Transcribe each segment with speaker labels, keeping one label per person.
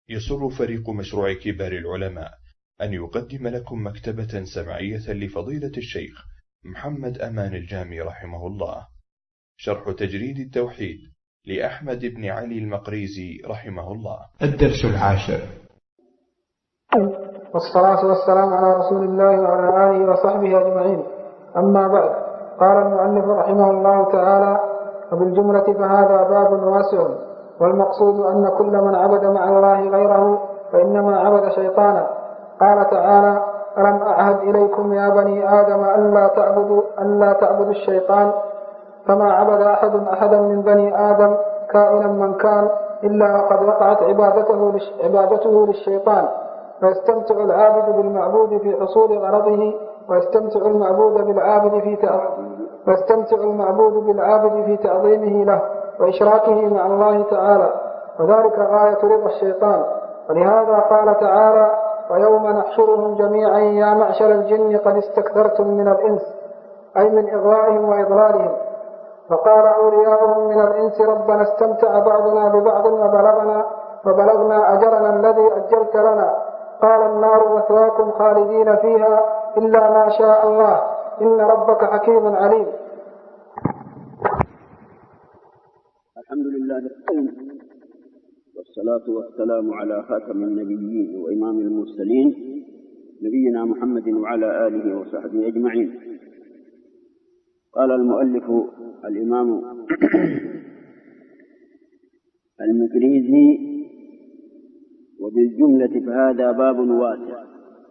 Speaker 1: يسر فريق مشروع كبار العلماء أن يقدم لكم مكتبة سمعية لفضيلة الشيخ محمد أمان الجامي رحمه الله، شرح تجريد التوحيد لأحمد بن علي المقريزي رحمه الله.
Speaker 2: الدرس 10.
Speaker 3: والصلاة والسلام على رسول الله وعلى آله وصحبه أجمعين. أما بعد، قال المؤلف رحمه الله تعالى: وبالجملة فهذا باب واسع، والمقصود أن كل من عبد مع الله غيره فإنما عبد شيطانا. قال تعالى: ألم أعهد إليكم يا بني آدم ألا تعبدوا الشيطان، فما عبد أحدا من بني آدم كائنا من كان إلا وقد وقعت عبادته للشيطان، فيستمتع العابد بالمعبود في حصول غرضه، ويستمتع المعبود بالعابد في تعظيمه له وإشراكه مع الله تعالى، وذلك غاية رضا الشيطان. ولهذا قال تعالى: ويوم نحشرهم جميعا يا معشر الجن قد استكثرتم من الإنس، أي من إغوائهم وإضلالهم. فقال أولياؤهم من الإنس: ربنا استمتع بعضنا ببعض وبلغنا أجرنا الذي أجلت لنا. قال: النار مثواكم خالدين فيها إلا ما شاء الله، إن ربك حكيم عليم.
Speaker 4: الحمد لله والصلاة والسلام على خاتم النبيين وإمام المرسلين نبينا محمد وعلى آله وصحبه أجمعين. قال المؤلف الإمام المقريزي: وبالجملة فهذا باب واسع،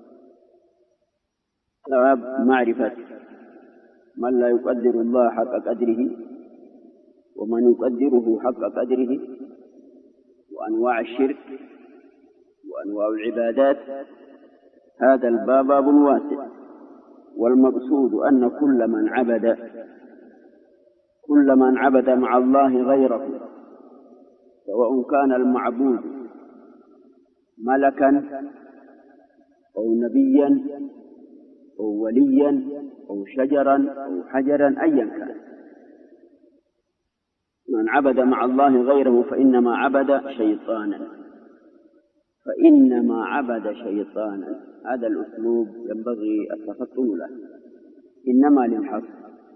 Speaker 4: باب معرفة من لا يقدر الله حق قدره ومن يقدره حق قدره، وأنواع الشرك وأنواع العبادات. هذا الباب باب واسع، والمقصود أن كل من عبد مع الله غيره، سواء كان المعبود ملكا أو نبيا أو وليا أو شجرا أو حجرا أيا كان، من عبد مع الله غيره فإنما عبد شيطانا. هذا الأسلوب ينبغي التفطن له، إنما للحصر،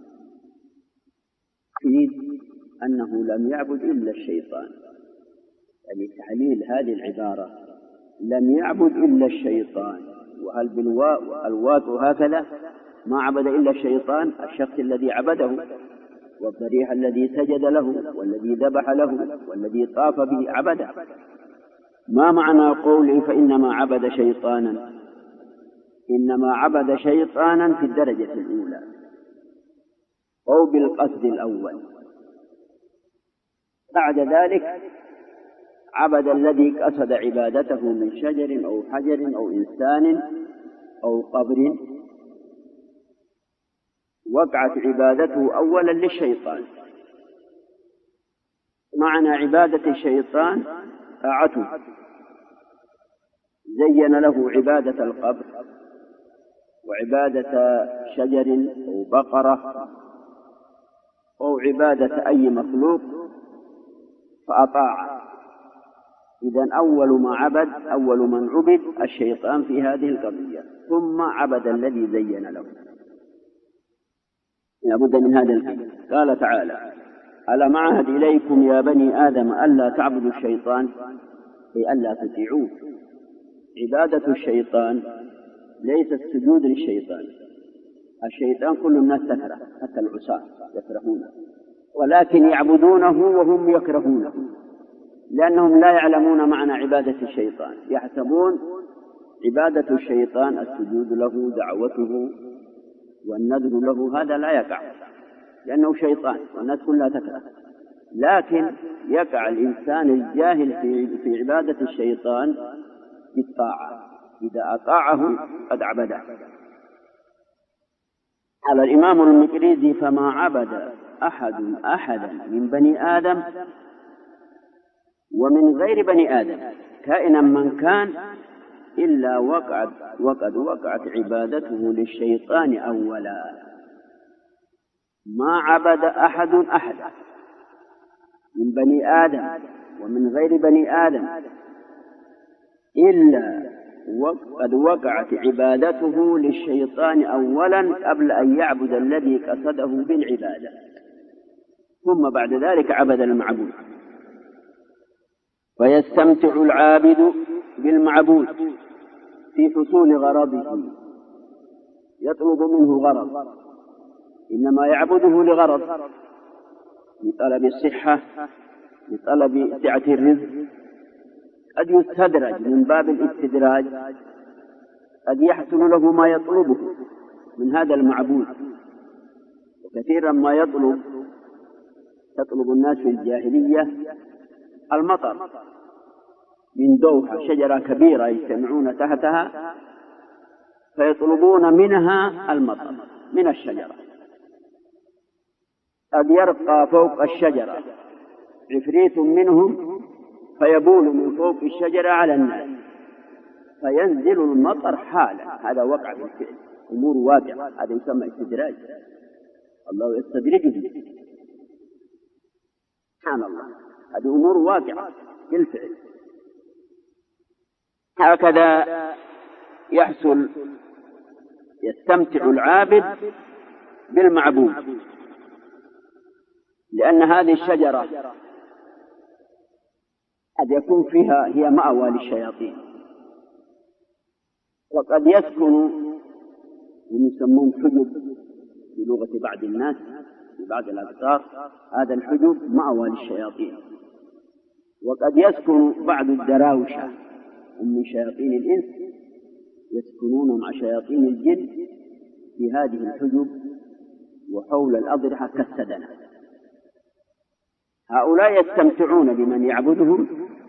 Speaker 4: يفيد أنه لم يعبد إلا الشيطان، يعني تعليل هذه العبارة لم يعبد إلا الشيطان. وهل بالواو هكذا؟ ما عبد إلا الشيطان، الشخص الذي عبده، والضريح الذي سجد له، والذي ذبح له، والذي طاف به عبده. ما معنى قوله فإنما عبد شيطانا؟ إنما عبد شيطانا في الدرجة الأولى أو بالقصد الأول. بعد ذلك عبد الذي قصد عبادته من شجر أو حجر أو إنسان أو قبر، وقعت عبادته أولا للشيطان. معنى عبادة الشيطان طاعته، زين له عبادة القبر وعبادة شجر أو بقرة أو عبادة أي مخلوق فأطاع. إذن أول من عبد الشيطان في هذه القضية، ثم عبد الذي زين له. لابد من هذا القيد. قال تعالى: ألم أعهد إليكم يا بني آدم ألا تعبدوا الشيطان، أي ألا تطيعوه. عبادة الشيطان ليس السجود للشيطان. الشيطان كل الناس تكره، حتى العصاة يكرهونه، ولكن يعبدونه وهم يكرهونه، لأنهم لا يعلمون معنى عبادة الشيطان. يحسبون عبادة الشيطان السجود له، دعوته والنذر له، هذا لا يقع لأنه شيطان والناس كلها تكره. لكن يقع الإنسان الجاهل في عبادة الشيطان بالطاعة، إذا أطاعه قد عبده. على الإمام المقريزي: فما عبد أحدا من بني آدم ومن غير بني آدم كائنا من كان إلا وقد وقعت عبادته للشيطان أولا. ما عبد أحدا من بني آدم ومن غير بني آدم إلا قد وقعت عبادته للشيطان أولا قبل أن يعبد الذي قصده بالعبادة، ثم بعد ذلك عبد المعبود. فيستمتع العابد بالمعبود في حصول غرضه، يطلب منه غرض، إنما يعبده لغرض، لطلب الصحة، لطلب سعة الرزق. قد يستدرج من باب الاستدراج، قد يحصل له ما يطلبه من هذا المعبود. وكثيرا ما تطلب الناس في الجاهلية المطر من دوحة، شجرة كبيرة يجتمعون تحتها فيطلبون منها المطر من الشجرة. قد يرقى فوق الشجرة عفريت منهم فيبول من فوق الشجرة على الناس فينزل المطر حالا. هذا وقع بالفعل، أمور واقعة، هذا يسمى استدراج، الله يستدرجه. سبحان الله، هذه أمور واقعة بالفعل. هكذا يحصل، يستمتع العابد بالمعبود، لأن هذه الشجرة قد يكون فيها هي مأوى للشياطين، وقد يسكن ويسمون حجب بلغة بعض الناس في بعض الأقطار، هذا الحجب مأوى للشياطين. وقد يسكن بعض الدراوشة من شياطين الإنس يسكنون مع شياطين الجن في هذه الحجب وحول الأضرحة كالسدنة. هؤلاء يستمتعون بمن يعبدهم،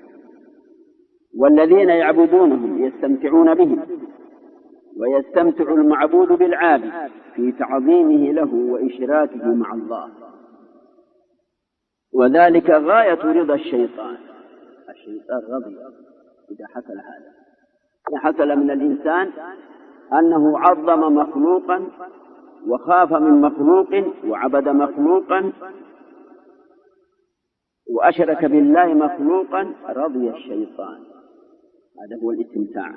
Speaker 4: والذين يعبدونهم يستمتعون بهم، ويستمتع المعبود بالعابد في تعظيمه له وإشراكه مع الله. وذلك غاية رضا الشيطان. الشيطان رضي إذا حصل هذا، إذا حصل من الإنسان أنه عظم مخلوقا وخاف من مخلوق وعبد مخلوقا وأشرك بالله مخلوقا، رضي الشيطان. هذا هو الاستمتاع،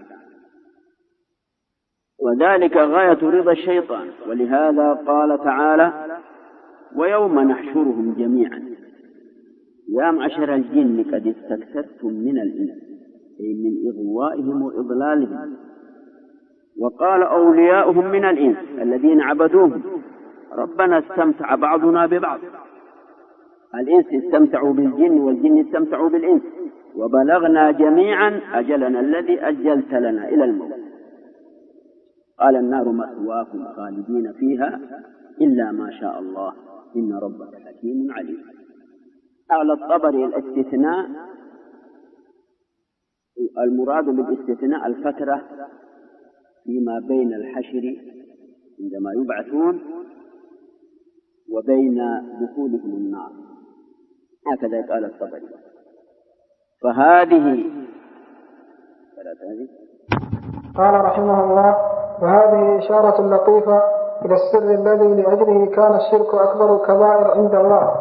Speaker 4: وذلك غاية رضا الشيطان. ولهذا قال تعالى: ويوم نحشرهم جميعا يا معشر الجن قد استكثرتم من الإنس، أي من إغوائهم وإضلالهم. وقال أولياؤهم من الإنس الذين عبدوهم: ربنا استمتع بعضنا ببعض. الإنس استمتعوا بالجن والجن استمتعوا بالإنس، وبلغنا جميعا أجلنا الذي أجلت لنا إلى الموت. قال: النار مثواكم خالدين فيها إلا ما شاء الله إن ربك حكيم عليم. قال الطبري: الاستثناء، المراد بالاستثناء الفترة فيما بين الحشر عندما يبعثون وبين دخولهم النار، هكذا قال الطبري. فهذه
Speaker 3: قال رحمه الله: وهذه إشارة لطيفة إلى السر الذي لأجله كان الشرك أكبر الكبائر عند الله.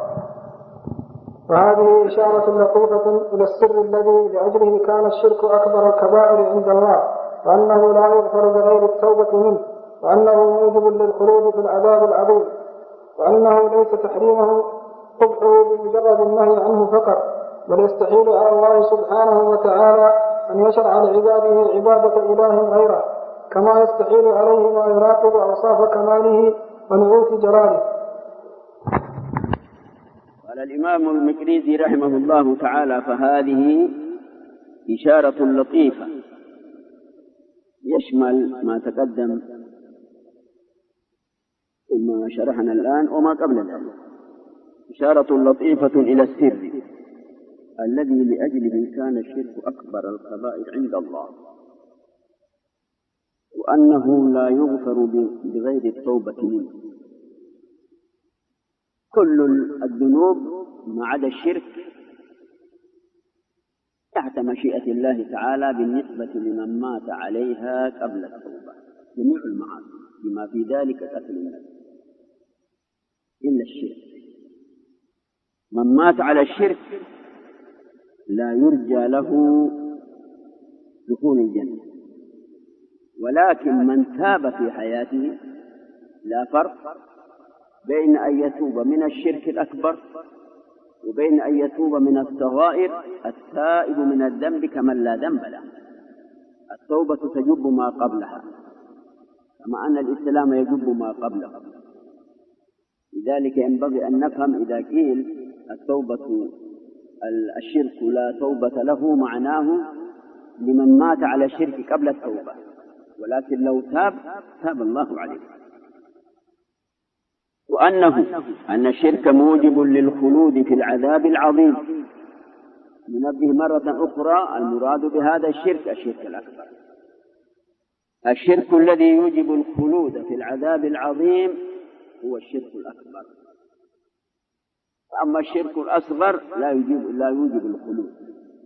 Speaker 3: وهذه إشارة لطيفة إلى السر الذي لأجله كان الشرك أكبر الكبائر عند الله، وأنه لا يغفر بغير التوبة منه، وأنه موجب للخلود في العذاب العظيم، وأنه ليس تحريمه قبحه بمجرد النهي عنه فقط، بل يستحيل على الله سبحانه وتعالى أن يشرع لعباده عبادة إله غيره، كما يستحيل عليه ما يراقب أوصاف كماله ونعوت جلاله.
Speaker 4: قال الإمام المقريزي رحمه الله تعالى: فهذه إشارة لطيفة يشمل ما تقدم ثم شرحنا الآن وما قبل ذلك. إشارة لطيفة إلى السر الذي لأجله كان الشرك أكبر الكبائر عند الله، وأنه لا يغفر بغير التوبة منه. كل الذنوب ما عدا الشرك تحت مشيئة الله تعالى بالنسبة لمن مات عليها قبل التوبة، جميع المعاصي بما في ذلك قتل النفس إلا الشرك. من مات على الشرك لا يرجى له دخول الجنة. ولكن من تاب في حياته لا فرق بين أن يتوب من الشرك الأكبر وبين أن يتوب من الصغائر. التائب من الذنب كمن لا ذنب له. التوبة تجب ما قبلها كما أن الإسلام يجب ما قبله. لذلك ينبغي أن نفهم إذا قيل الشرك لا توبة له، معناه لمن مات على الشرك قبل التوبة، ولكن لو تاب الله عليه. أن الشرك موجب للخلود في العذاب العظيم. ننبه مرة أخرى المراد بهذا الشرك الأكبر. الشرك الذي يوجب الخلود في العذاب العظيم هو الشرك الأكبر. أما الشرك الأصغر لا يوجب الخلود،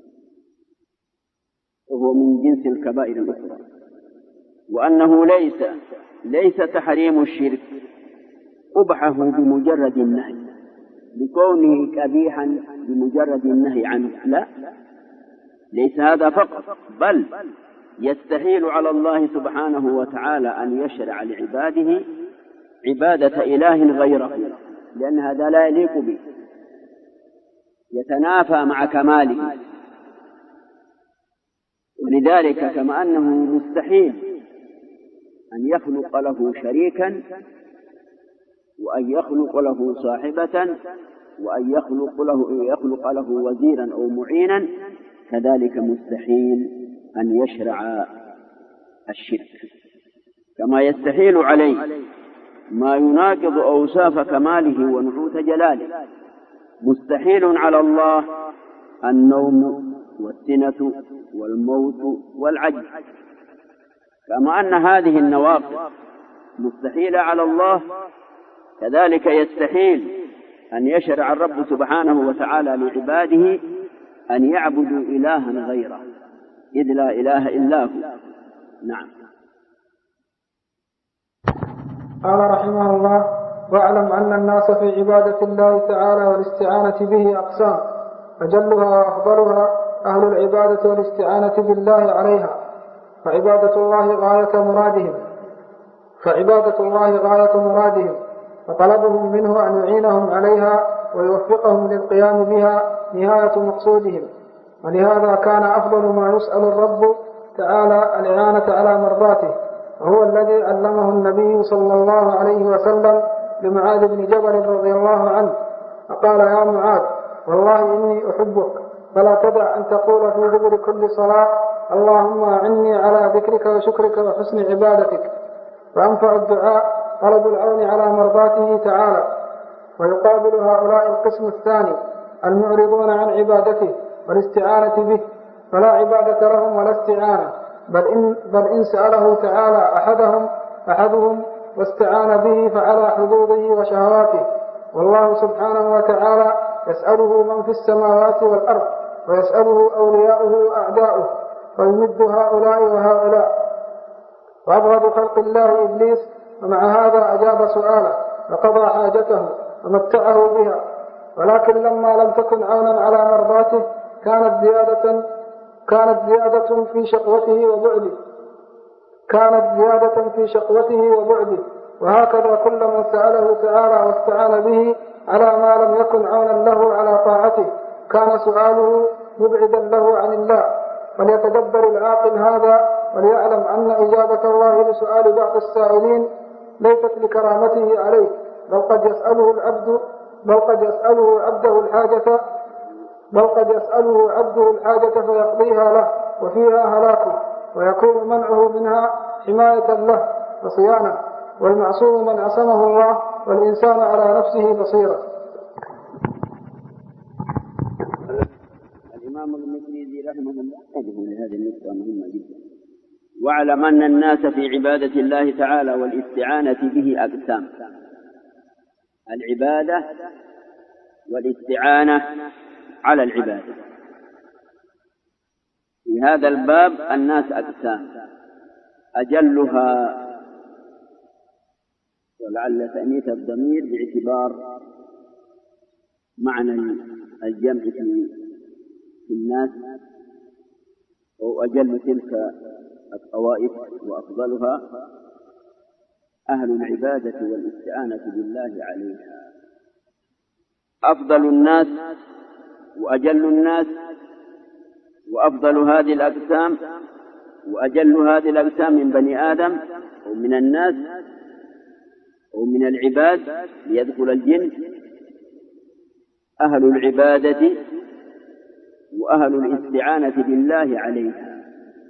Speaker 4: وهو من جنس الكبائر الأخرى. وأنه ليس تحريم الشرك قبحه بمجرد النهي، بكونه قبيحا بمجرد النهي عنه، لا، ليس هذا فقط، بل يستحيل على الله سبحانه وتعالى أن يشرع لعباده عبادة إله غيره، لأن هذا لا يليق به، يتنافى مع كماله. ولذلك كما أنه مستحيل أن يخلق له شريكا وأن يخلق له صاحبة وأن يخلق له وزيرا أو معينا، كذلك مستحيل أن يشرع الشرك. كما يستحيل عليه ما يناقض أوصاف كماله ونعوت جلاله. مستحيل على الله النوم والسنة والموت والعجز، كما أن هذه النواقض مستحيلة على الله، كذلك يستحيل أن يشرع الرب سبحانه وتعالى لعباده أن يعبدوا إلها غيره، إذ لا إله إلا هو. نعم.
Speaker 3: قال رحمه الله: واعلم أن الناس في عبادة الله تعالى والاستعانة به أقسام، أجلها وأفضلها أهل العبادة والاستعانة بالله عليها، فعبادة الله غاية مرادهم وطلبهم منه أن يعينهم عليها ويوفقهم للقيام بها نهاية مقصودهم. ولهذا كان أفضل ما يسأل الرب تعالى الإعانة على مرضاته، وهو الذي علمه النبي صلى الله عليه وسلم لمعاذ بن جبل رضي الله عنه، فقال: يا معاذ، والله إني أحبك، فلا تدع أن تقول في دبر كل صلاة: اللهم أعني على ذكرك وشكرك وحسن عبادتك. فأنفع الدعاء طلب العون على مرضاته تعالى. ويقابل هؤلاء القسم الثاني المعرضون عن عبادته والاستعانة به، فلا عبادة لهم ولا استعانة، بل إن سأله تعالى أحدهم واستعان به فعلى حظوظه وشهواته. والله سبحانه وتعالى يسأله من في السماوات والأرض، ويسأله أولياؤه وأعداؤه، ويمد هؤلاء وهؤلاء. وأبغض خلق الله إبليس، ومع هذا أجاب سؤاله وقضى حاجته ومتعه بها. ولكن لما لم تكن عونا على مرضاته كانت زيادة في شقوته وبعده. وهكذا كل من سأله تعالى واستعان به على ما لم يكن عونا له على طاعته كان سؤاله مبعدا له عن الله. فليتدبر العاقل هذا، وليعلم أن إجابة الله لسؤال بعض السائلين ليست لكرامته عليه، بل قد يسأله عبده الحاجة فيقضيها له، وفيها هلاكه، ويكون منعه منها حماية له وصيانة. والمعصوم من عصمه الله، والإنسان على نفسه بصيرة.
Speaker 4: الإمام المقريزي رحمه الله يقول لهذه النقطة مهمة جدا: واعلم أن الناس في عبادة الله تعالى والاستعانة به أقسام. العبادة والاستعانة على العبادة. في هذا الباب الناس أقسام، أجلها، ولعل تأنيث الضمير باعتبار معنى الجمع في الناس، وأجل تلك الطوائف وأفضلها أهل العبادة والاستعانة بالله عليها. أفضل الناس وأجل الناس وأفضل هذه الأقسام وأجل هذه الأقسام من بني آدم ومن الناس ومن العباد ليدخل الجن أهل العبادة وأهل الاستعانة بالله عليها،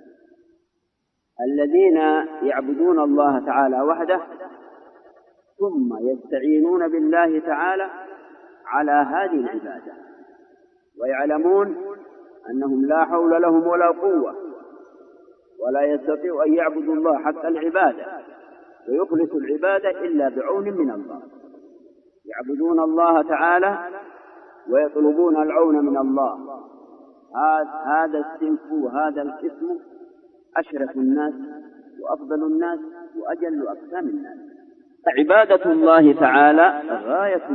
Speaker 4: الذين يعبدون الله تعالى وحده ثم يستعينون بالله تعالى على هذه العبادة، ويعلمون أنهم لا حول لهم ولا قوة ولا يستطيع أن يعبدوا الله حق العبادة ويخلص العبادة إلا بعون من الله. يعبدون الله تعالى ويطلبون العون من الله. هذا الصنف وهذا القسم أشرف الناس وأفضل الناس وأجل أقسام الناس. عبادة الله تعالى غاية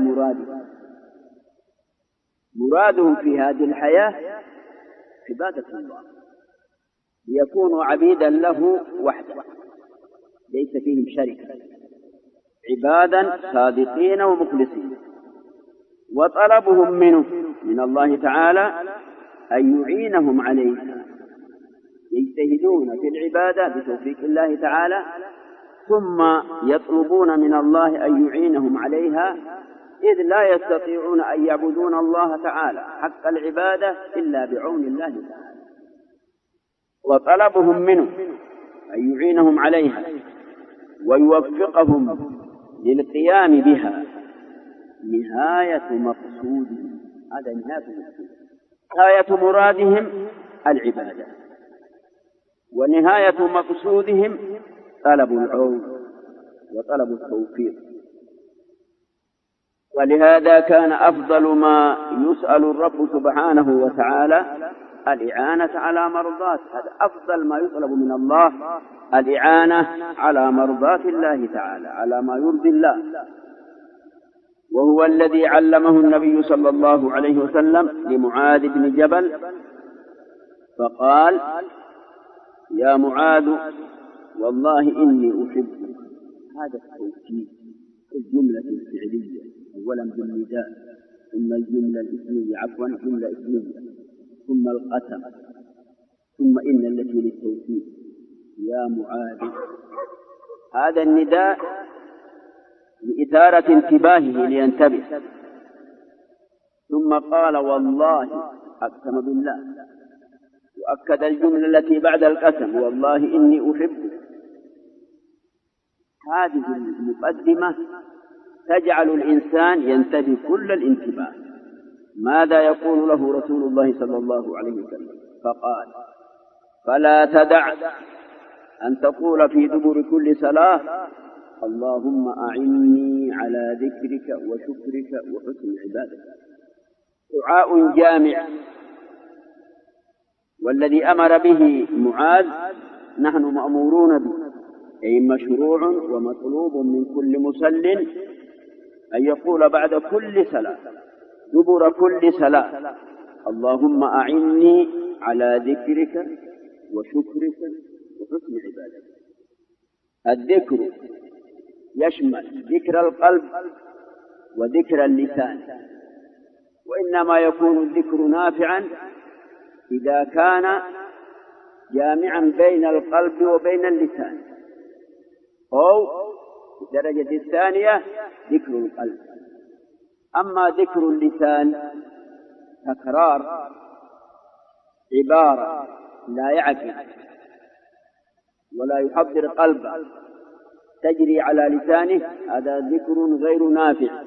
Speaker 4: مرادهم في هذه الحياة عبادة الله، ليكونوا عبيدا له وحده ليس فيهم شركة، عبادا صادقين ومخلصين. وطلبهم منه من الله تعالى أن يعينهم عليها، يجتهدون في العبادة بتوفيق الله تعالى، ثم يطلبون من الله أن يعينهم عليها، إذ لا يستطيعون أن يعبدون الله تعالى حق العبادة إلا بعون الله تعالى. وطلبهم منه أن يعينهم عليها ويوفقهم للقيام بها نهاية مقصودهم. هذا نهاية مرادهم العبادة، ونهاية مقصودهم طلب العون وطلب التوفيق. ولهذا كان أفضل ما يسأل الرب سبحانه وتعالى الإعانة على مرضات، هذا أفضل ما يطلب من الله، الإعانة على مرضات الله تعالى، على ما يرضي الله. وهو الذي علمه النبي صلى الله عليه وسلم لمعاذ بن جبل فقال: يا معاذ والله إني أحبك. هذا التوكيد، الجملة الفعلية أولا بالنداء، ثم الجملة الاسمية، عفوا جملة اسمية، ثم القسم، ثم إن التي للتوكيد. يا معاذ، هذا النداء لإثارة انتباهه لينتبه. ثم قال: والله، أقسم بالله، وأكد الجملة التي بعد القسم: والله إني أحبك. هذه المقدمة تجعل الإنسان ينتبه كل الانتباه. ماذا يقول له رسول الله صلى الله عليه وسلم؟ فقال: فلا تدع أن تقول في دبر كل صلاة: اللهم أعني على ذكرك وشكرك وحسن عبادتك. دعاء جامع، والذي أمر به معاذ نحن مأمورون به، أي مشروع ومطلوب من كل مصل أن يقول بعد كل صلاة دبر كل صلاة: اللهم أعني على ذكرك وشكرك وحسن عبادتك. الذكر يشمل ذكر القلب وذكر اللسان، وإنما يكون الذكر نافعا إذا كان جامعا بين القلب وبين اللسان، أو في الدرجة الثانية ذكر القلب. أما ذكر اللسان تكرار عبارة لا يعقل ولا يحضر قلبه تجري على لسانه، هذا ذكر غير نافع.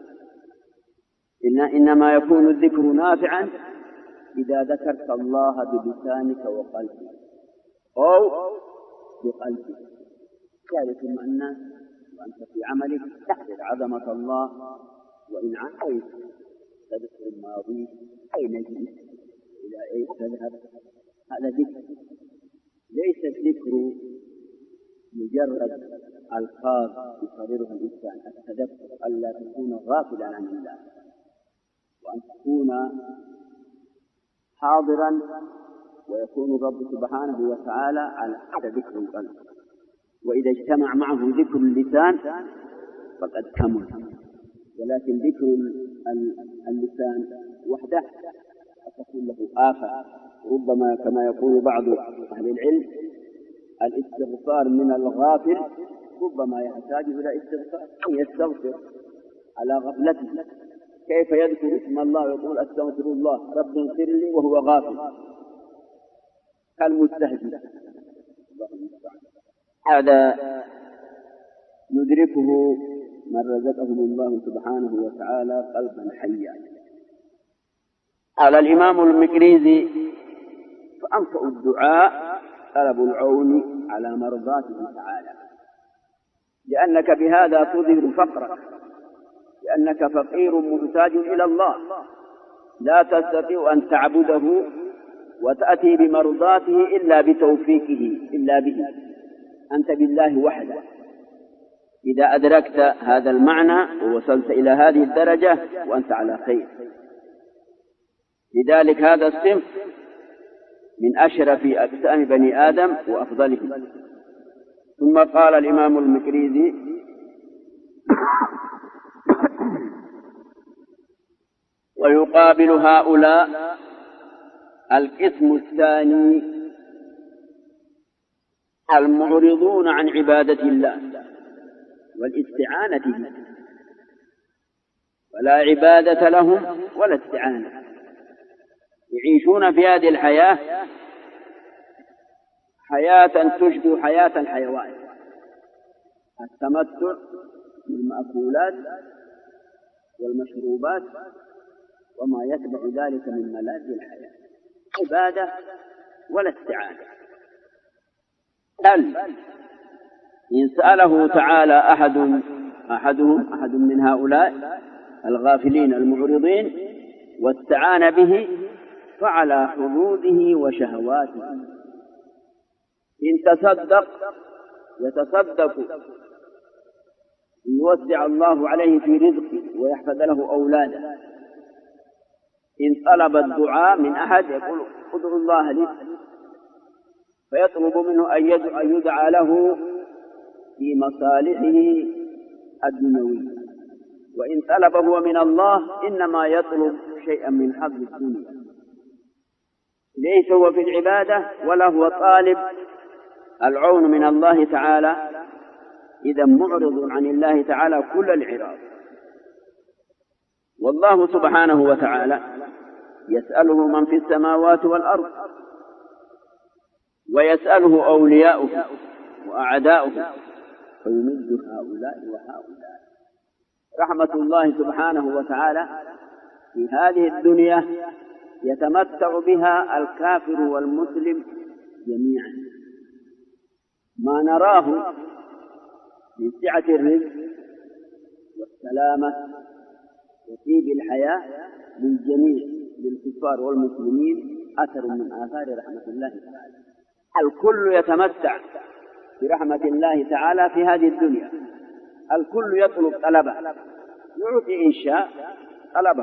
Speaker 4: إنما يكون الذكر نافعا إذا ذكرت الله بلسانك وقلبك أو بقلبك، ذلك مع الناس وأنت في عملك تحضر عظمة الله، وإن عصيت تذكر الماضي، أين جئت إلى أين تذهب. هذا ذكر، ليس الذكر مجرد ألفاظ يقررها الإنسان. التذكر ألا تكون غافلا عن الله، وأن تكون حاضرا ويكون الرب سبحانه وتعالى على حد ذكر القلب، وإذا اجتمع معه ذكر اللسان فقد كمل. ولكن ذكر اللسان وحده تكون له آفة، ربما كما يقول بعض أهل العلم الاستغفار من الغافل ربما يحتاج إلى استغفار، يستغفر على غفلته. كيف يذكر اسم الله ويقول أستغفر الله رب اغفر لي وهو غافل كالمستهزئ؟ هذا يدركه من رزقهم الله سبحانه وتعالى قلبا حيا. قال الإمام المقريزي: فأنفع الدعاء طلب العون على مرضاته تعالى، لأنك بهذا تظهر فقرك، لأنك فقير محتاج إلى الله، لا تستطيع أن تعبده وتأتي بمرضاته إلا بتوفيقه، إلا به، أنت بالله وحده. إذا أدركت هذا المعنى ووصلت إلى هذه الدرجة وأنت على خير. لذلك هذا الصنف من أشرف أجسام بني آدم وأفضلهم. ثم قال الإمام المقريزي: ويقابل هؤلاء القسم الثاني المعرضون عن عبادة الله والاستعانة به، ولا عبادة لهم ولا استعانة، يعيشون في هذه الحياة حياة تشبه حياة الحيوان، التمتع بالمأكولات والمشروبات وما يتبع ذلك من ملاذ الحياة، عبادة ولا استعانة. بل إن سأله تعالى أحد من هؤلاء الغافلين المعرضين واستعان به فعلى حظوظه وشهواته. إن تصدق يتصدق يوسع الله عليه في رزقه ويحفظ له أولاده. إن طلب الدعاء من أحد يقول: ادعو الله لي، فيطلب منه أن يدعى له في مصالحه الدنيوية. وإن طلبه من الله إنما يطلب شيئا من حظ الدنيا، ليس هو في العبادة ولا هو طالب العون من الله تعالى، إذا معرض عن الله تعالى كل العراض. والله سبحانه وتعالى يسأله من في السماوات والأرض، ويسأله أولياؤه وأعداؤه، فيمد هؤلاء وهؤلاء. رحمة الله سبحانه وتعالى في هذه الدنيا يتمتع بها الكافر والمسلم جميعا. ما نراه من سعة الرزق والسلامة وطيب الحياة للجميع للكفار والمسلمين أثر من آثار رحمة الله تعالى. الكل يتمتع برحمة الله تعالى في هذه الدنيا، الكل يطلب طلبه، يعطي إن شاء طلبه،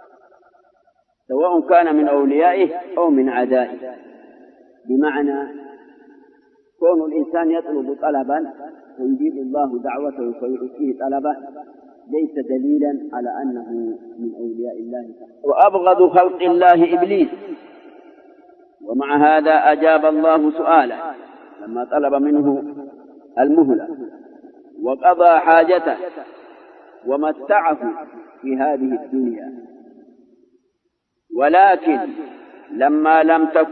Speaker 4: سواء كان من أوليائه أو من أعدائه. بمعنى كون الإنسان يطلب طلبا ويجيب الله دعوته فيعطيه طلبه ليس دليلا على أنه من أولياء الله تعالى. وأبغض خلق الله إبليس، ومع هذا أجاب الله سؤاله لما طلب منه المهلة وقضى حاجته ومتعه في هذه الدنيا. ولكن لما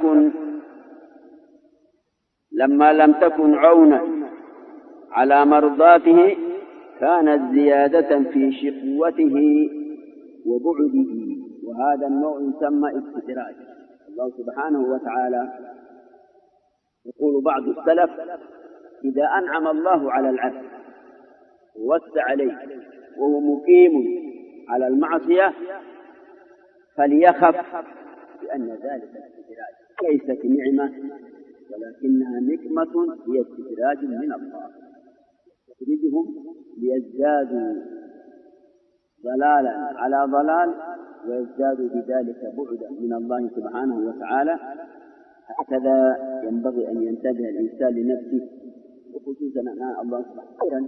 Speaker 4: لم تكن عونا على مرضاته كانت زيادة في شقوته وبعده، وهذا النوع يسمى استدراج. الله سبحانه وتعالى يقول بعض السلف: إذا أنعم الله على العبد ووسع عليه وهو مقيم على المعصية فليخف بأن ذلك استدراج، ليست نعمة ولكنها نقمة هي استدراج من الله، يخرجهم ليزدادوا ضلالا على ضلال ويزدادوا بذلك بعدا من الله سبحانه وتعالى، هكذا ينبغي أن ينتبه الإنسان لنفسه، وخصوصا أن الله سبحانه خيرا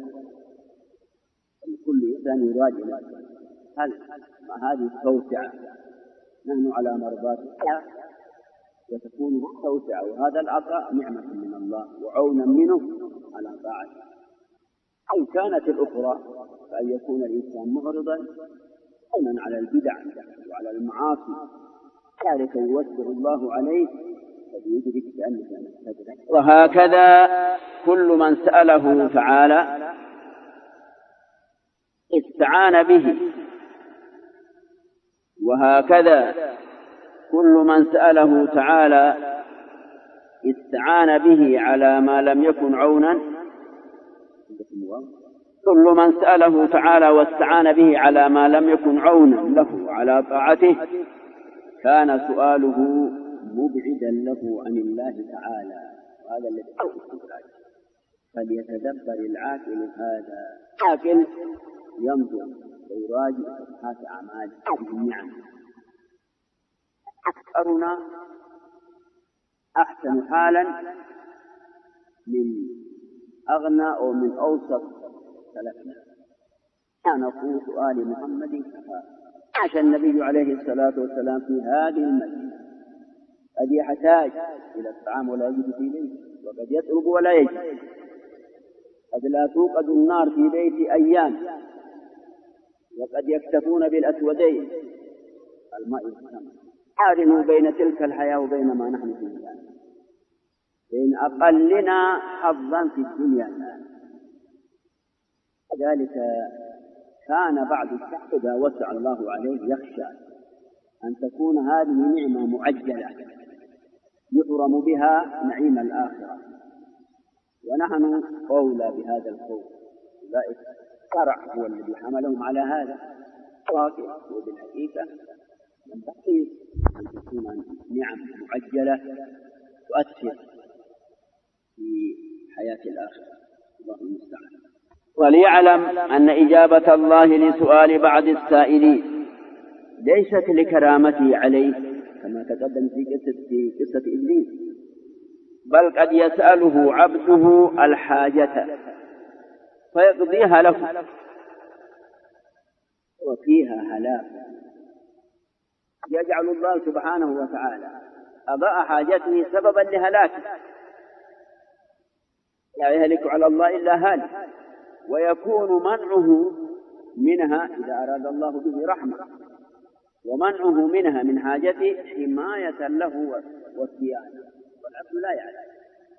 Speaker 4: كل إنسان يراجع نفسه، هل مع هذه التوسعة نحن على مرضات الله وتكون التوسعة وهذا العطاء نعمة من الله وعونا منه على طاعته، أو كانت الأخرى فأن يكون الإنسان معرضا عونا على البدع وعلى المعاصي، ذلك يوسع الله عليه فليدرك بأنه مستدرك. وهكذا كل من سأله تعالى استعان به، وهكذا كل من سأله تعالى استعان به على ما لم يكن عونا، كل من سأله تعالى واستعان به على ما لم يكن عونا له على طاعته كان سؤاله مبعدا له عن الله تعالى، وهذا الذي فليتدبر العاقل هذا. عاقل ينظر ويراجع صفحات أعماله بالنعم. أكثرنا أحسن حالا من أغنى أو من أوسط سلفنا. نقول سؤال محمد كفى. عاش النبي عليه الصلاة والسلام في هذه المدينة، قد يحتاج إلى الطعام ولا يجد في بيته، وقد يطلب ولا يجد، قد لا توقد النار في بيت أيام، وقد يكتفون بالأسودين الماء والسماء. قارنوا بين تلك الحياة وبين ما نحن فيه الآن، بين أقلنا حظا في الدنيا الآن. ذلك كان بعض الشخص إذا وسع الله عليه يخشى أن تكون هذه نعمة معجلة يحرم بها نعيم الآخرة، ونحن أولى بهذا الخوف. أولئك الشرع هو الذي حملهم على هذا واقع، وبالحقيقة ينبغي أن تكون نعم معجلة تؤثر في حياة الآخرة. الله المستعان. وليعلم أن إجابة الله لسؤال بعض السائلين ليست لكرامته عليه كما تقدم في قصة إبليس، بل قد يسأله عبده الحاجة فيقضيها له وفيها هلاك. يجعل الله سبحانه وتعالى قضاء حاجته سببا لهلاكه، لا يهلك على الله إلا هالك، ويكون منعه منها إذا أراد الله به رحمة، ومنعه منها من حاجته حماية له وصيانة، والعبد لا يعلم.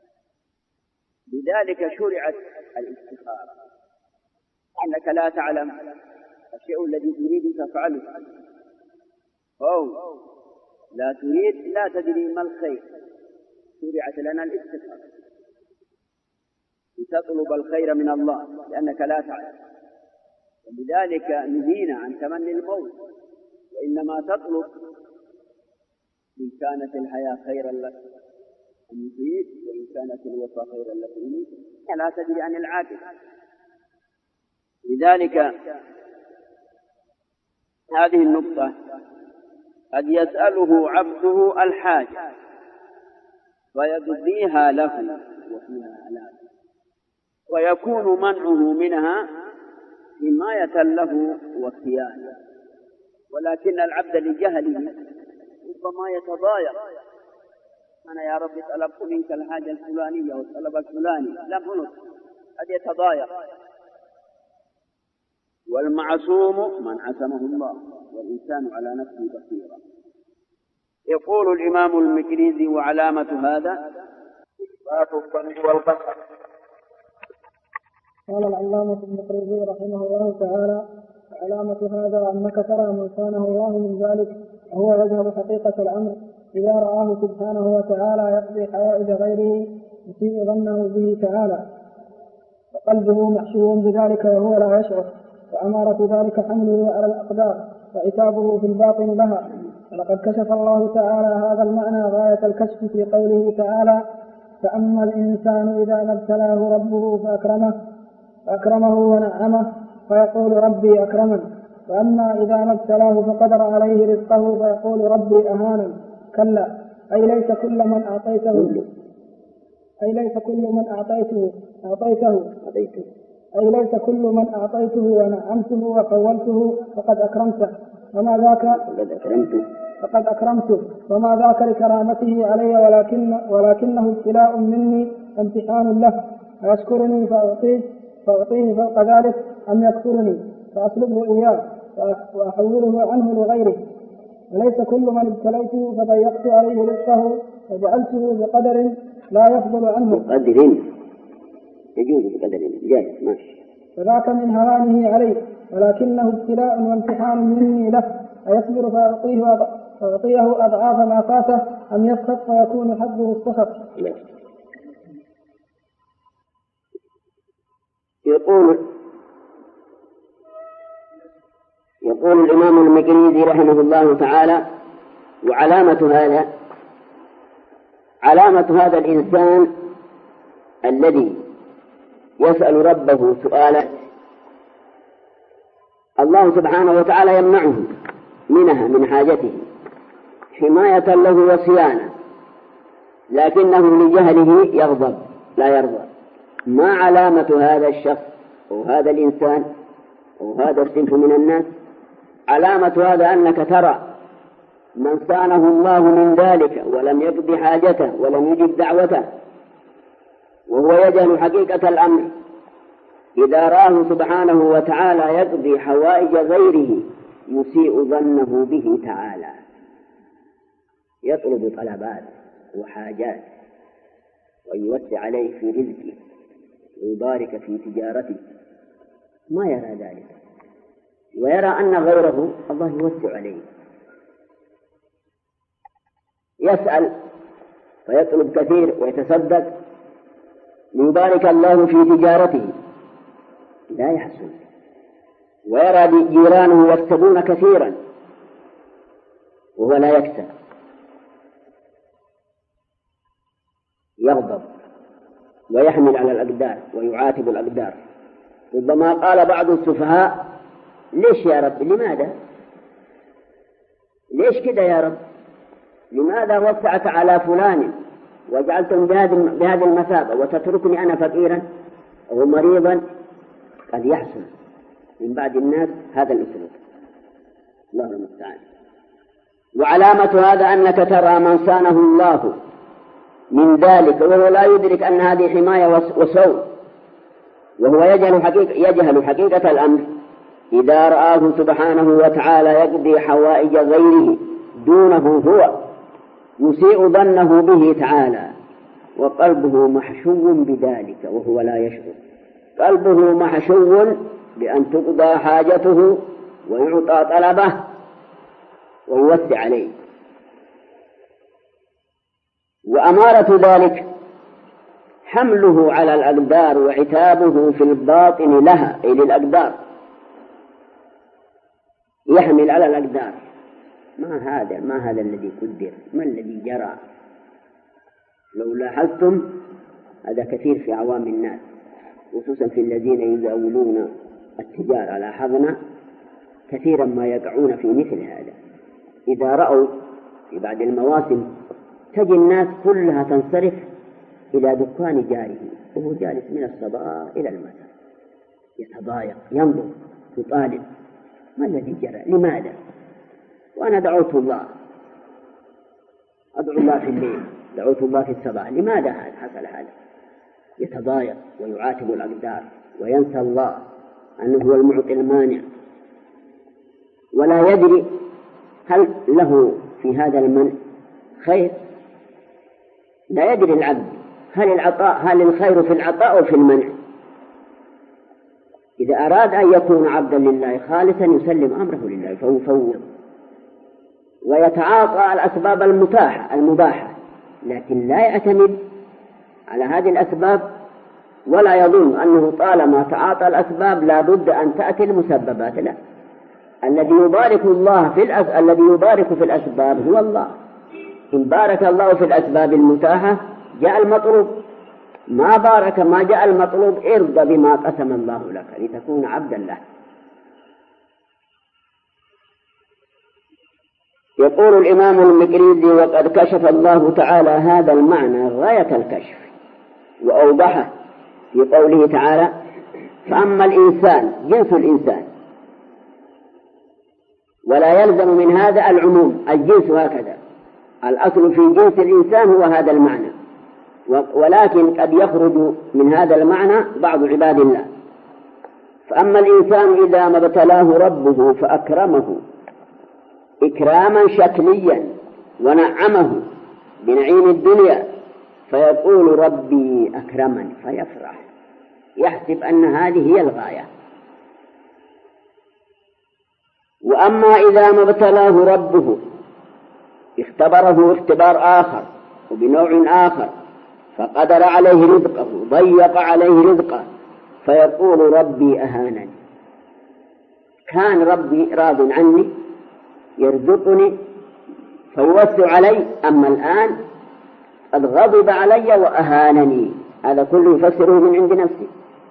Speaker 4: لذلك شرعت الاستخارة، أنك لا تعلم الشيء الذي تريد تفعله، أو لا تريد لا تدري ما الخير. شرعت لنا الاستخارة لتطلب الخير من الله لأنك لا تعلم، ولذلك نهينا عن تمني الموت، وإنما تطلب إن كانت الحياة خيرا لك أن تريد، وإن كانت الوفاة خيرا لك أن لا تدري عن العاقبة. لذلك هذه النقطة قد يسأله عبده الحاجة ويقضيها له وفيها هلاك، ويكون منعه منها حماية له وصيانة. ولكن العبد لجهله ربما يتضايق، أنا يا رب طلبت منك الحاجة الفلانية والطلب الفلاني لم أنط، قد يتضايق. والمعصوم من عصمه الله، والإنسان على نفسه بصيرا. يقول الإمام المكريزي: وعلامة هذا إثبات الظن والقطع.
Speaker 3: قال العلامة المقريزي رحمه الله تعالى: علامة هذا أنك ترى من صانه الله من ذلك وهو يجهل حقيقة الأمر إذا رآه سبحانه وتعالى يقضي حوائج غيره يسيء ظنه به تعالى، وقلبه محشو بذلك وهو لا يشعر، وأمارة ذلك حمله على الأقدار وعتابه في الباطن لها. ولقد كشف الله تعالى هذا المعنى غاية الكشف في قوله تعالى: فأما الإنسان إذا ما ابتلاه ربه فأكرمه ونعمه فيقول ربي أكرمن، وأما إذا ما ابتلاه فقدر عليه رزقه فيقول ربي أهانن. كلا، أي ليس كل من أعطيته أي ليس كل من أعطيته ونعمته وفولته فقد أكرمته وما ذاك لكرامته علي ولكنه ابتلاء مني وامتحان له، أيشكرني فأعطيه فوق ذلك أم يكفرني فأسلبه إياه وأحوله عنه لغيره. وليس كل من ابتليته فضيقت عليه رزقه وجعلته بقدر لا يفضل عنه
Speaker 4: يجوز بقدر جائز ماشي،
Speaker 3: فذاك من هوانه عليه، ولكنه ابتلاء وامتحان مني له، أيصبر فأعطيه أضعاف ما فاته أم يسخط فيكون حظه السخط.
Speaker 4: يقول الإمام المقريزي رحمه الله تعالى: علامة هذا الإنسان الذي يسأل ربه سؤالا الله سبحانه وتعالى يمنعه منها من حاجته حماية له وصيانة، لكنه لجهله يغضب لا يرضى. ما علامة هذا الشخص أو هذا الإنسان أو هذا الصنف من الناس؟ علامة هذا أنك ترى من صانه الله من ذلك ولم يقضي حاجته ولم يجب دعوته وهو يجهل حقيقة الأمر، إذا راه سبحانه وتعالى يقضي حوائج غيره يسيء ظنه به تعالى، يطلب طلبات وحاجات ويوسع عليه في رزقه ويبارك في تجارته، ما يرى ذلك، ويرى أن غيره الله يوسع عليه. يسأل فيطلب كثير ويتصدق ليبارك الله في تجارته، لا يحسن، ويرى جيرانه يكسبون كثيرا وهو لا يكسب، يغضب ويحمل على الأقدار ويعاتب الأقدار. ربما قال بعض السفهاء: ليش يا رب؟ لماذا؟ ليش كده يا رب؟ لماذا وسعت على فلان وجعلتم بهذه المثابة وتتركني أنا فقيرا أو مريضا؟ قد يحصل من بعض الناس هذا الأسلوب، الله المستعان. وعلامة هذا أنك ترى من صانه الله من ذلك وهو لا يدرك أن هذه حماية وسوء، وهو يجهل حقيقة الأمر، إذا رآه سبحانه وتعالى يقضي حوائج غيره دونه هو يسيء ظنه به تعالى، وقلبه محشو بذلك وهو لا يشعر. قلبه محشو بأن تقضى حاجته ويعطى طلبه ويوسع عليه. وأمارة ذلك حمله على الأقدار وعتابه في الباطن لها، أي للأقدار، يحمل على الأقدار. ما هذا الذي قدر؟ ما الذي جرى؟ لو لاحظتم هذا كثير في عوام الناس، خصوصا في الذين يزاولون التجارة، لاحظنا كثيرا ما يقعون في مثل هذا. إذا رأوا في بعض المواسم تجي الناس كلها تنصرف إلى دكان جاره وهو جالس من الصباح إلى المساء، يتضايق، ينظر، يطالب: ما الذي جرى؟ لماذا؟ وأنا دعوت الله، أدعو الله في الليل، دعوت الله في الصباح، لماذا حصل هذا؟ يتضايق ويعاتب الأقدار وينسى الله أنه هو المعطي المانع، ولا يدري هل له في هذا المنع خير. لا يدري العبد هل الخير في العطاء أو في المنع. إذا أراد أن يكون عبدا لله خالصا يسلم أمره لله فيفوض ويتعاطى الأسباب المباحة، لكن لا يعتمد على هذه الأسباب، ولا يظن أنه طالما تعاطى الأسباب لا بد أن تأتي المسببات. لا، الذي يبارك في الأسباب هو الله. إن بارك الله في الأسباب المتاحة جاء المطلوب، ما جاء المطلوب ارضى بما قسم الله لك لتكون عبدا له. يقول الإمام المقريزي: وقد كشف الله تعالى هذا المعنى غاية الكشف وأوضحه في قوله تعالى: فأما الإنسان جنس الإنسان، ولا يلزم من هذا العموم، الجنس هكذا، الأصل في جنس الإنسان هو هذا المعنى، ولكن قد يخرج من هذا المعنى بعض عباد الله. فأما الإنسان إذا ما ابتلاه ربه فأكرمه إكراما شكليا ونعمه بنعيم الدنيا فيقول: ربي أكرمن، فيفرح، يحسب أن هذه هي الغاية. وأما إذا ما ابتلاه ربه اختبره اختبار آخر وبنوع آخر فقدر عليه رزقه، ضيق عليه رزقه، فيقول: ربي أهانني. كان ربي راض عني يرزقني فيوسع علي، أما الآن قد غضب علي وأهانني. هذا كله يفسره من عند نفسه.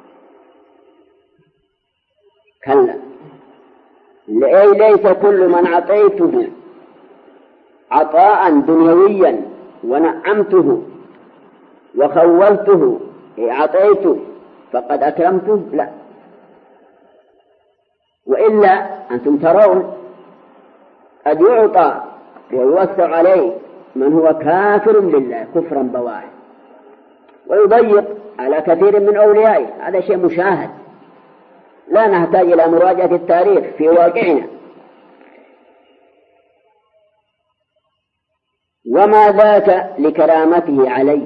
Speaker 4: كلا، ليس كل من عطيته عطاء دنيويا ونعمته وخولته عطيته فقد أكرمته، لا. وإلا أنتم ترون قد يعطى ويوسع عليه من هو كافر لله كفرا بواح، ويضيق على كثير من أوليائه. هذا شيء مشاهد، لا نحتاج إلى مراجعة التاريخ في واقعنا. وما ذاك لكرامته عليه،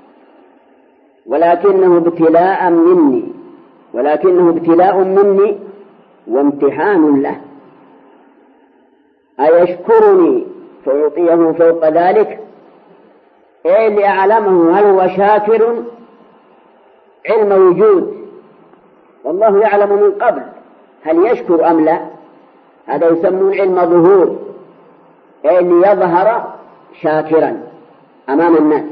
Speaker 4: ولكنه ابتلاء مني وامتحان له. أيشكرني فأعطيه فوق ذلك؟ لأعلمه هل هو شاكر علم وجود، والله يعلم من قبل هل يشكر أم لا. هذا يسمون علم ظهور، ليظهر شاكرا أمام الناس.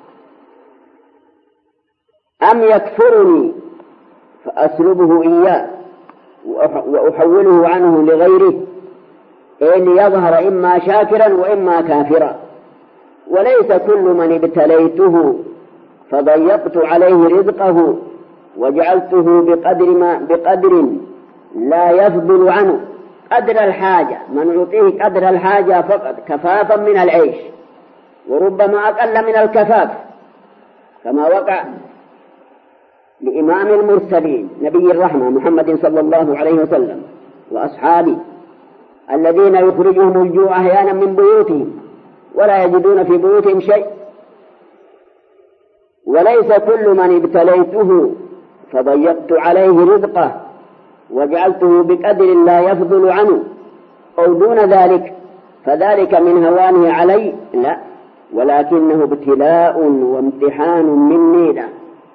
Speaker 4: أم يكفرني فأسلبه إياه وأحوله عنه لغيره، ليظهر إما شاكرا وإما كافرا. وليس كل من ابتليته فضيقت عليه رزقه وجعلته بقدر لا يفضل عنه، قدر الحاجة، من يعطيه قدر الحاجة فقط كفافا من العيش، وربما أقل من الكفاف، كما وقع لإمام المرسلين نبي الرحمة محمد صلى الله عليه وسلم وأصحابه الذين يخرجهم الجوع أحيانا من بيوتهم ولا يجدون في بيوتهم شيء. وليس كل من ابتليته فضيقت عليه رزقه وجعلته بقدر لا يفضل عنه أو دون ذلك فذلك من هوانه علي، لا، ولكنه ابتلاء وامتحان مني له.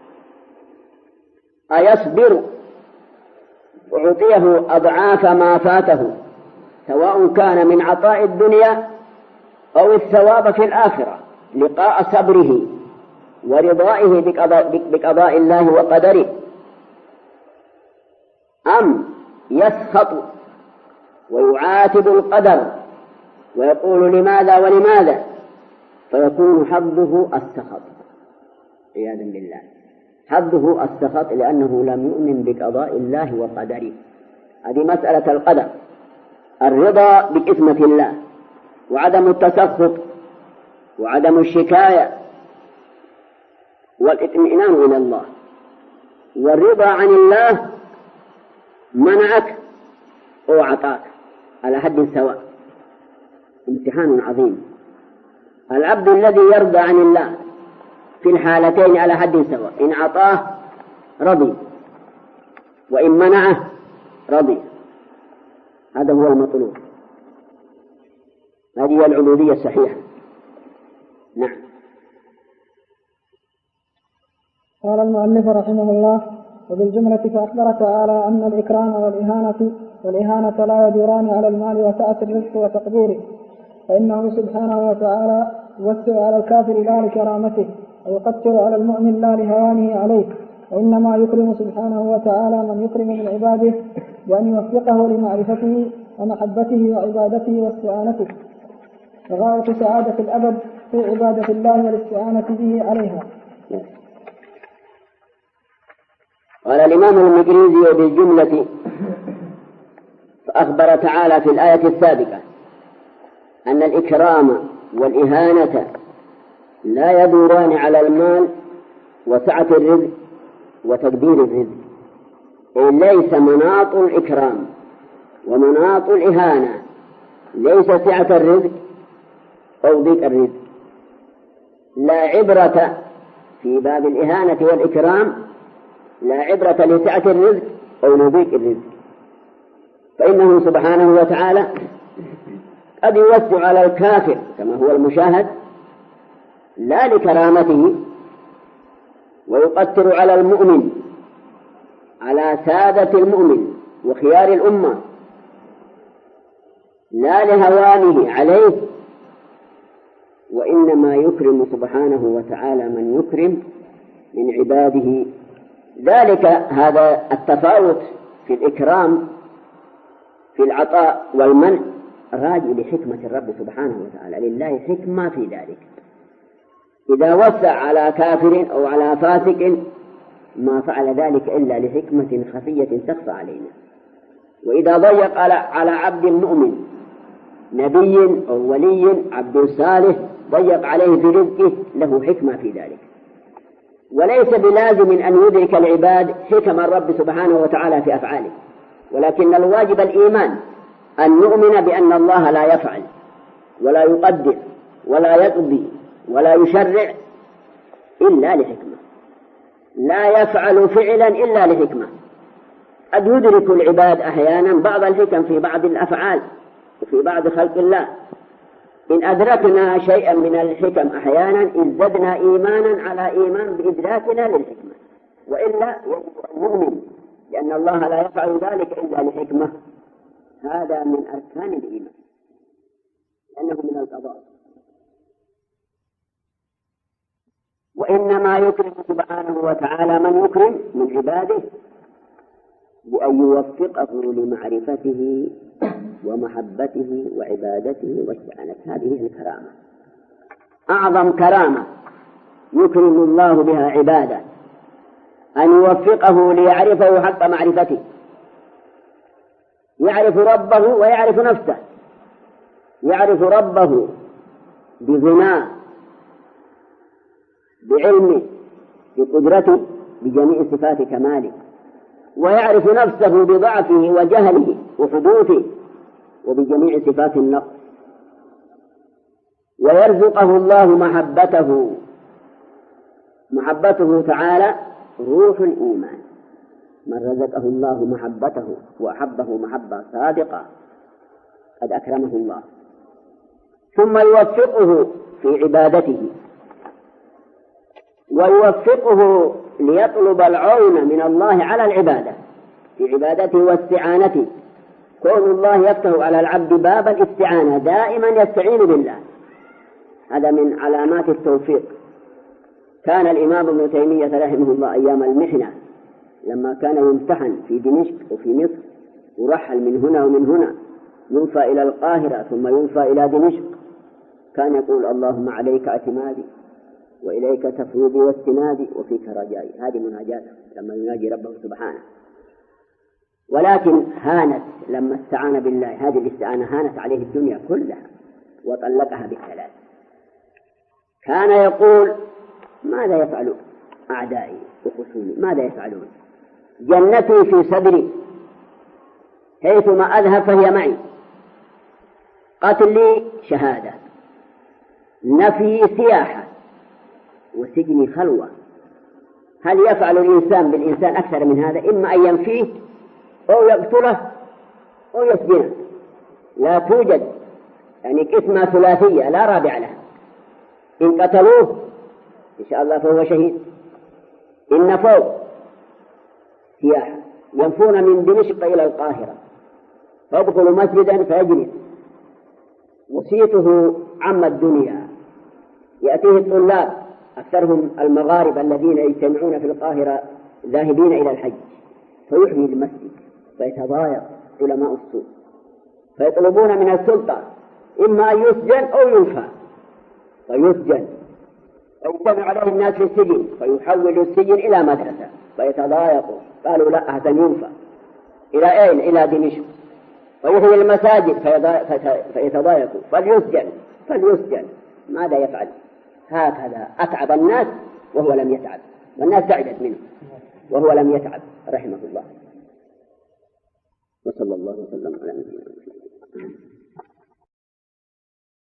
Speaker 4: أيصبر أعطيه أضعاف ما فاته، سواء كان من عطاء الدنيا أو الثواب في الآخرة، لقاء صبره ورضائه بقضاء الله وقدره. أم يسخط ويعاتب القدر ويقول لماذا ولماذا، فيكون حظه السخط عياذا بالله، حظه السخط لأنه لم يؤمن بقضاء الله وقدره. هذه مسألة القدر، الرضا بقسمة الله وعدم التسخط وعدم الشكاية والاطمئنان إلى الله. والرضا عن الله منعك أو عطاك على حد سواء، امتحان عظيم. العبد الذي يرضى عن الله في الحالتين على حد سواء، إن عطاه رضي وإن منعه رضي، هذا هو المطلوب. هذه هي العبودية الصحيحة. نعم.
Speaker 3: قال المؤلف رحمه الله: وبالجملة فأخبر تعالى أن الإكرام والإهانة لا يدوران على المال وسعة الرزق وتقديره، فإنه سبحانه وتعالى يوسع على الكافر لا لكرامته ويقدر على المؤمن لا لهوانه عليه، وإنما يكرم سبحانه وتعالى من يكرم من عباده بأن يوفقه لمعرفته ومحبته وعبادته واستعانته. وغاية سعادة الأبد في عبادة الله والاستعانة به عليها.
Speaker 4: قال الإمام المقريزي بالجملة فأخبر تعالى في الآية السابقة أن الإكرام والإهانة لا يدوران على المال وسعة الرزق وتقدير الرزق، إن ليس مناط الإكرام ومناط الإهانة ليس سعة الرزق أو ضيق الرزق. لا عبرة في باب الإهانة والإكرام، لا عبرة لسعة الرزق أو لضيق الرزق، فإنه سبحانه وتعالى قد يوسع على الكافر كما هو المشاهد لا لكرامته، ويقتر على المؤمن على سادة المؤمن وخيار الأمة لا لهوانه عليه، وإنما يكرم سبحانه وتعالى من يكرم من عباده. ذلك هذا التفاوت في الإكرام في العطاء والمنع راجع لحكمة الرب سبحانه وتعالى، لله حكمة في ذلك. إذا وسع على كافر أو على فاسق ما فعل ذلك إلا لحكمة خفية تخفى علينا، وإذا ضيق على عبد مؤمن نبي أو ولي عبد صالح ضيق عليه في رزقه له حكمة في ذلك. وليس بلازم أن يدرك العباد حكم الرب سبحانه وتعالى في أفعاله، ولكن الواجب الإيمان أن نؤمن بأن الله لا يفعل ولا يقدر ولا يقضي ولا يشرع إلا لحكمة، لا يفعل فعلا إلا لحكمة. قد يدرك العباد أحيانا بعض الحكم في بعض الأفعال وفي بعض خلق الله، إن أدركنا شيئا من الحكم أحيانا ازددنا إيمانا على إيمان بإدراكنا للحكمة، وإلا يجب أن نؤمن لأن الله لا يفعل ذلك إلا لحكمة. هذا من أركان الإيمان لأنه من القضاء. وإنما يكرم سبحانه وتعالى من يكرم من عباده بأن يوفقه لمعرفته ومحبته وعبادته واستعانته. هذه الكرامة أعظم كرامة يكرم الله بها عباده، أن يوفقه ليعرفه حق معرفته، يعرف ربه ويعرف نفسه، يعرف ربه بغناه بعلمه بقدرته بجميع صفات كماله، ويعرف نفسه بضعفه وجهله وحدوثه وبجميع صفات النقص، ويرزقه الله محبته تعالى روح الإيمان. من رزقه الله محبته وأحبه محبة صادقة قد أكرمه الله. ثم يوفقه في عبادته ويوفقه ليطلب العون من الله على العبادة في عبادته واستعانته. كون الله يفتح على العبد باب الاستعانة دائما يستعين بالله، هذا من علامات التوفيق. كان الإمام ابن تيمية رحمه الله أيام المحنة لما كان يمتحن في دمشق وفي مصر ورحل من هنا ومن هنا، ينفى إلى القاهرة ثم ينفى إلى دمشق، كان يقول اللهم عليك اعتمادي وإليك تفويضي واستنادي وفيك رجائي. هذه مناجاته لما يناجي ربه سبحانه. ولكن هانت لما استعان بالله، هذه الاستعانة هانت عليه الدنيا كلها وطلقها بالثلاث. كان يقول ماذا يفعل أعدائي وخصومي، ماذا يفعلون؟ جنتي في صدري حيثما أذهب فهي معي، قتلي شهادة، نفي سياحة، وسجني خلوة. هل يفعل الإنسان بالإنسان أكثر من هذا؟ إما أن ينفيه أو يقتله أو يسجنه. لا توجد يعني قسمة ثلاثية لا رابع لها. إن قتلوه إن شاء الله فهو شهيد، إن نفوا سياحة، ينفون من دمشق إلى القاهرة فيدخل مسجدا فيجلس، وصيته عم الدنيا. يأتيه الطلاب أكثرهم المغاربة الذين يجتمعون في القاهرة ذاهبين إلى الحج، فيحمي المسجد فيتضايق علماء السوء، فيطلبون من السلطة
Speaker 2: إما أن يسجن أو ينفى، فيسجن فيجتمع عليه الناس في السجن فيحول السجن إلى مدرسة فيتضايقوا، قالوا لا هذا ينفى. إلى أين؟ إلى دمشق. فيحيي المساجد فيتضايقوا، فليسجن. ماذا يفعل؟ هكذا أتعب الناس وهو لم يتعب، والناس تعبت منه وهو لم يتعب رحمه الله. وصلى الله وسلم على نبينا محمد.